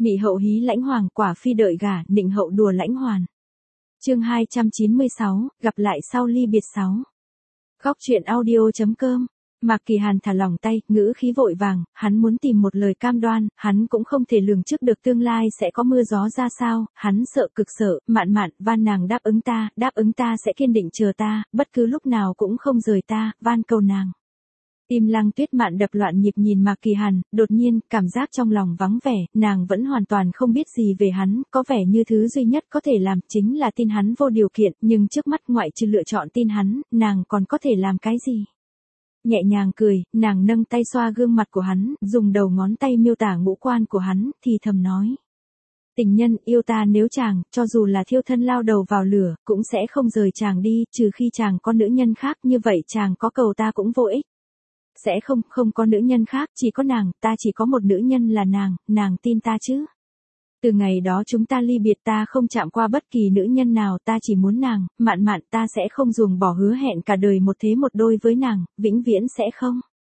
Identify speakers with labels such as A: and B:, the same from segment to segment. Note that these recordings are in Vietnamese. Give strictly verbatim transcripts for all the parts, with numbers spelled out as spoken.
A: Mị hậu hí lãnh hoàng, quả phi đợi gả, nịnh hậu đùa lãnh hoàn. Chương hai trăm chín mươi sáu, gặp lại sau ly biệt sáu. Góc truyện audio.com. Mạc Kỳ Hàn thả lỏng tay, ngữ khí vội vàng, hắn muốn tìm một lời cam đoan, hắn cũng không thể lường trước được tương lai sẽ có mưa gió ra sao, hắn sợ cực sợ, Mạn Mạn, van nàng đáp ứng ta, đáp ứng ta sẽ kiên định chờ ta, bất cứ lúc nào cũng không rời ta, van cầu nàng. Tim Lăng Tuyết Mạn đập loạn nhịp nhìn Mạc Kỳ Hàn, đột nhiên, cảm giác trong lòng vắng vẻ, nàng vẫn hoàn toàn không biết gì về hắn, có vẻ như thứ duy nhất có thể làm chính là tin hắn vô điều kiện, nhưng trước mắt ngoại trừ lựa chọn tin hắn, nàng còn có thể làm cái gì? Nhẹ nhàng cười, nàng nâng tay xoa gương mặt của hắn, dùng đầu ngón tay miêu tả ngũ quan của hắn, thì thầm nói. Tình nhân yêu ta nếu chàng, cho dù là thiêu thân lao đầu vào lửa, cũng sẽ không rời chàng đi, trừ khi chàng có nữ nhân khác, như vậy chàng có cầu ta cũng vô ích. Sẽ không, không có nữ nhân khác, chỉ có nàng, ta chỉ có một nữ nhân là nàng, nàng tin ta chứ. Từ ngày đó chúng ta ly biệt ta không chạm qua bất kỳ nữ nhân nào, ta chỉ muốn nàng, Mạn Mạn, ta sẽ không ruồng bỏ hứa hẹn cả đời một thế một đôi với nàng, vĩnh viễn sẽ không.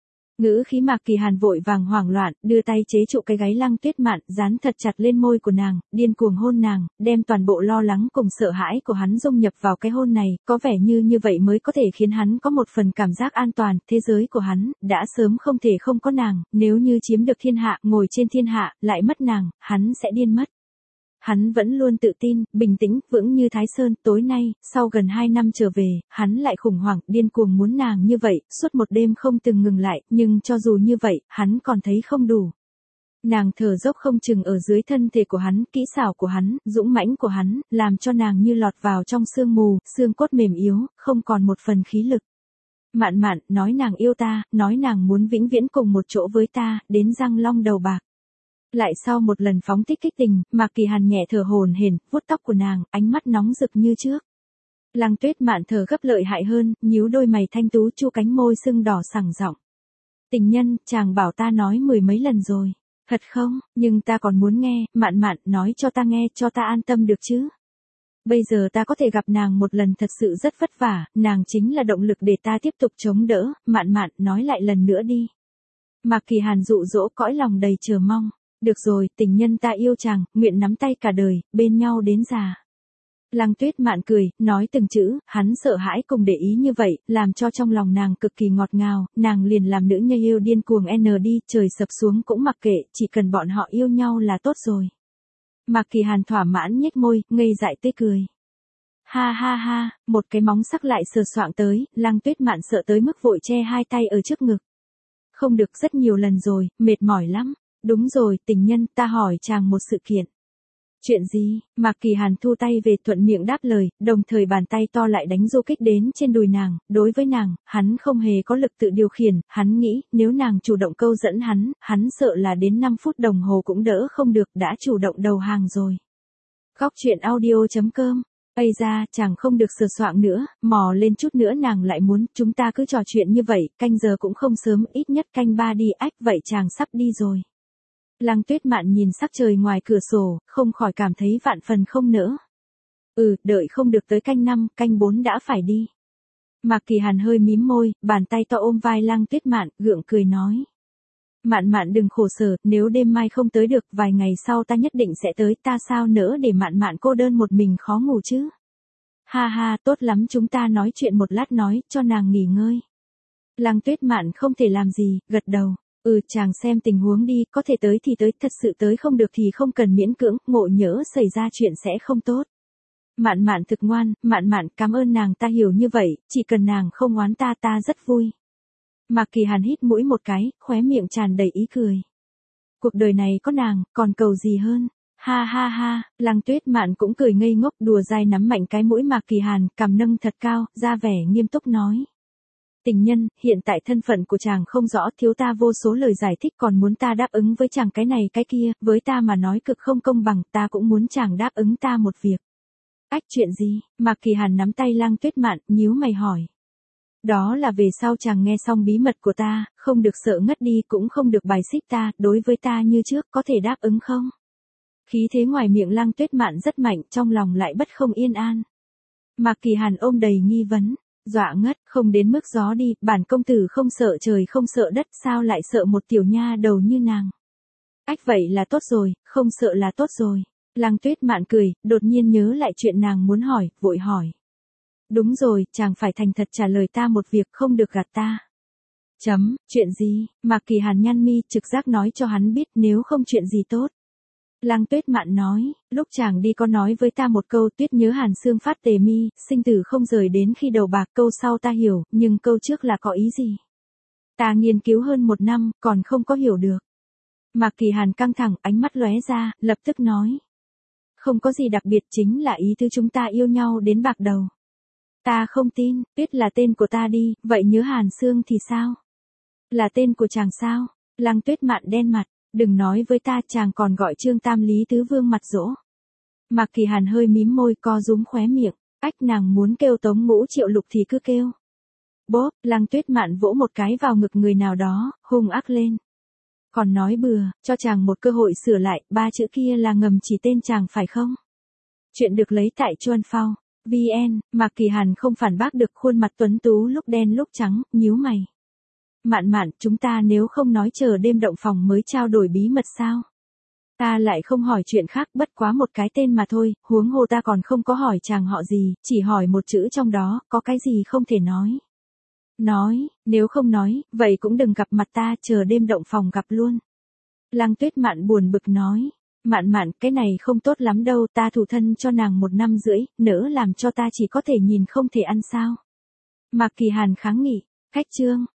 A: Ngữ khí Mạc Kỳ Hàn vội vàng hoảng loạn, đưa tay chế trụ cái gáy Lăng Tuyết Mạn, dán thật chặt lên môi của nàng, điên cuồng hôn nàng, đem toàn bộ lo lắng cùng sợ hãi của hắn dung nhập vào cái hôn này, có vẻ như như vậy mới có thể khiến hắn có một phần cảm giác an toàn, thế giới của hắn, đã sớm không thể không có nàng, nếu như chiếm được thiên hạ, ngồi trên thiên hạ, lại mất nàng, hắn sẽ điên mất. Hắn vẫn luôn tự tin, bình tĩnh, vững như Thái Sơn, tối nay, sau gần hai năm trở về, hắn lại khủng hoảng, điên cuồng muốn nàng như vậy, suốt một đêm không từng ngừng lại, nhưng cho dù như vậy, hắn còn thấy không đủ. Nàng thở dốc không chừng ở dưới thân thể của hắn, kỹ xảo của hắn, dũng mãnh của hắn, làm cho nàng như lọt vào trong sương mù, xương cốt mềm yếu, không còn một phần khí lực. Mạn Mạn, nói nàng yêu ta, nói nàng muốn vĩnh viễn cùng một chỗ với ta, đến răng long đầu bạc. Lại sau một lần phóng thích kích tình, Mạc Kỳ Hàn nhẹ thở hổn hển, vuốt tóc của nàng, ánh mắt nóng rực như trước. Lăng Tuyết Mạn thở gấp lợi hại hơn, nhíu đôi mày thanh tú, chu cánh môi sưng đỏ sẳng giọng. Tình nhân, chàng bảo ta nói mười mấy lần rồi. Thật không, nhưng ta còn muốn nghe, Mạn Mạn, nói cho ta nghe, cho ta an tâm được chứ. Bây giờ ta có thể gặp nàng một lần thật sự rất vất vả, nàng chính là động lực để ta tiếp tục chống đỡ, Mạn Mạn, nói lại lần nữa đi. Mạc Kỳ Hàn dụ dỗ cõi lòng đầy chờ mong. Được rồi, tình nhân ta yêu chàng, nguyện nắm tay cả đời, bên nhau đến già. Lăng Tuyết Mạn cười, nói từng chữ, hắn sợ hãi cùng để ý như vậy, làm cho trong lòng nàng cực kỳ ngọt ngào, nàng liền làm nữ nhân yêu điên cuồng n đi, trời sập xuống cũng mặc kệ, chỉ cần bọn họ yêu nhau là tốt rồi. Mạc Kỳ Hàn thỏa mãn nhếch môi, ngây dại tươi cười. Ha ha ha, một cái móng sắc lại sờ soạng tới, Lăng Tuyết Mạn sợ tới mức vội che hai tay ở trước ngực. Không được, rất nhiều lần rồi, mệt mỏi lắm. Đúng rồi, tình nhân, ta hỏi chàng một sự kiện. Chuyện gì? Mạc Kỳ Hàn thu tay về thuận miệng đáp lời, đồng thời bàn tay to lại đánh du kích đến trên đùi nàng, đối với nàng, hắn không hề có lực tự điều khiển, hắn nghĩ, nếu nàng chủ động câu dẫn hắn, hắn sợ là đến năm phút đồng hồ cũng đỡ không được, đã chủ động đầu hàng rồi. Góc truyện audio.com. Ây ra, chàng không được sờ soạng nữa, mò lên chút nữa nàng lại muốn, chúng ta cứ trò chuyện như vậy, canh giờ cũng không sớm, ít nhất canh ba đi, ách, vậy chàng sắp đi rồi. Lăng Tuyết Mạn nhìn sắc trời ngoài cửa sổ, không khỏi cảm thấy vạn phần không nỡ. Ừ, đợi không được tới canh năm, canh bốn đã phải đi. Mạc Kỳ Hàn hơi mím môi, bàn tay to ôm vai Lăng Tuyết Mạn, gượng cười nói. Mạn Mạn đừng khổ sở, nếu đêm mai không tới được, vài ngày sau ta nhất định sẽ tới, ta sao nỡ để Mạn Mạn cô đơn một mình khó ngủ chứ. Ha ha, tốt lắm, chúng ta nói chuyện một lát nói, cho nàng nghỉ ngơi. Lăng Tuyết Mạn không thể làm gì, gật đầu. Ừ, chàng xem tình huống đi, có thể tới thì tới, thật sự tới không được thì không cần miễn cưỡng, ngộ nhỡ xảy ra chuyện sẽ không tốt. Mạn Mạn thực ngoan, Mạn Mạn, cảm ơn nàng, ta hiểu như vậy, chỉ cần nàng không oán ta ta rất vui. Mạc Kỳ Hàn hít mũi một cái, khóe miệng tràn đầy ý cười. Cuộc đời này có nàng, còn cầu gì hơn? Ha ha ha, Lăng Tuyết Mạn cũng cười ngây ngốc, đùa dai nắm mạnh cái mũi Mạc Kỳ Hàn, cằm nâng thật cao, ra vẻ nghiêm túc nói. Tình nhân, hiện tại thân phận của chàng không rõ, thiếu ta vô số lời giải thích, còn muốn ta đáp ứng với chàng cái này cái kia, với ta mà nói cực không công bằng, ta cũng muốn chàng đáp ứng ta một việc. Ách, chuyện gì? Mạc Kỳ Hàn nắm tay Lăng Tuyết Mạn, nhíu mày hỏi. Đó là về sau chàng nghe xong bí mật của ta, không được sợ ngất đi, cũng không được bài xích ta, đối với ta như trước, có thể đáp ứng không? Khí thế ngoài miệng Lăng Tuyết Mạn rất mạnh, trong lòng lại bất không yên an. Mạc Kỳ Hàn ôm đầy nghi vấn. Dọa ngất, không đến mức gió đi, bản công tử không sợ trời không sợ đất, sao lại sợ một tiểu nha đầu như nàng. Ách vậy là tốt rồi, không sợ là tốt rồi. Lăng Tuyết Mạn cười, đột nhiên nhớ lại chuyện nàng muốn hỏi, vội hỏi. Đúng rồi, chàng phải thành thật trả lời ta một việc, không được gạt ta. Chấm, chuyện gì? Mạc Kỳ Hàn nhăn mi, trực giác nói cho hắn biết nếu không chuyện gì tốt. Lăng Tuyết Mạn nói, lúc chàng đi có nói với ta một câu, Tuyết nhớ Hàn Xương phát tề mi, sinh tử không rời đến khi đầu bạc, câu sau ta hiểu, nhưng câu trước là có ý gì? Ta nghiên cứu hơn một năm, còn không có hiểu được. Mạc Kỳ Hàn căng thẳng, ánh mắt lóe ra, lập tức nói. Không có gì đặc biệt, chính là ý thứ chúng ta yêu nhau đến bạc đầu. Ta không tin, Tuyết là tên của ta đi, vậy nhớ Hàn Xương thì sao? Là tên của chàng sao? Lăng Tuyết Mạn đen mặt, đừng nói với ta, chàng còn gọi Trương Tam Lý Tứ Vương mặt dỗ. Mạc Kỳ Hàn hơi mím môi, co rúm khóe miệng, ách, nàng muốn kêu Tống Ngũ Triệu Lục thì cứ kêu. Bốp, Lăng Tuyết Mạn vỗ một cái vào ngực người nào đó, hung ác lên. Còn nói bừa, cho chàng một cơ hội sửa lại, ba chữ kia là ngầm chỉ tên chàng phải không? Chuyện được lấy tại Chuan Phao. vê en, Mạc Kỳ Hàn không phản bác được, khuôn mặt tuấn tú lúc đen lúc trắng, nhíu mày. Mạn Mạn, chúng ta nếu không nói chờ đêm động phòng mới trao đổi bí mật sao? Ta lại không hỏi chuyện khác, bất quá một cái tên mà thôi, huống hồ ta còn không có hỏi chàng họ gì, chỉ hỏi một chữ trong đó, có cái gì không thể nói. Nói, nếu không nói, vậy cũng đừng gặp mặt ta, chờ đêm động phòng gặp luôn. Lăng Tuyết Mạn buồn bực nói. Mạn Mạn, cái này không tốt lắm đâu, ta thủ thân cho nàng một năm rưỡi, nỡ làm cho ta chỉ có thể nhìn không thể ăn sao. Mạc Kỳ Hàn kháng nghị, khách trương,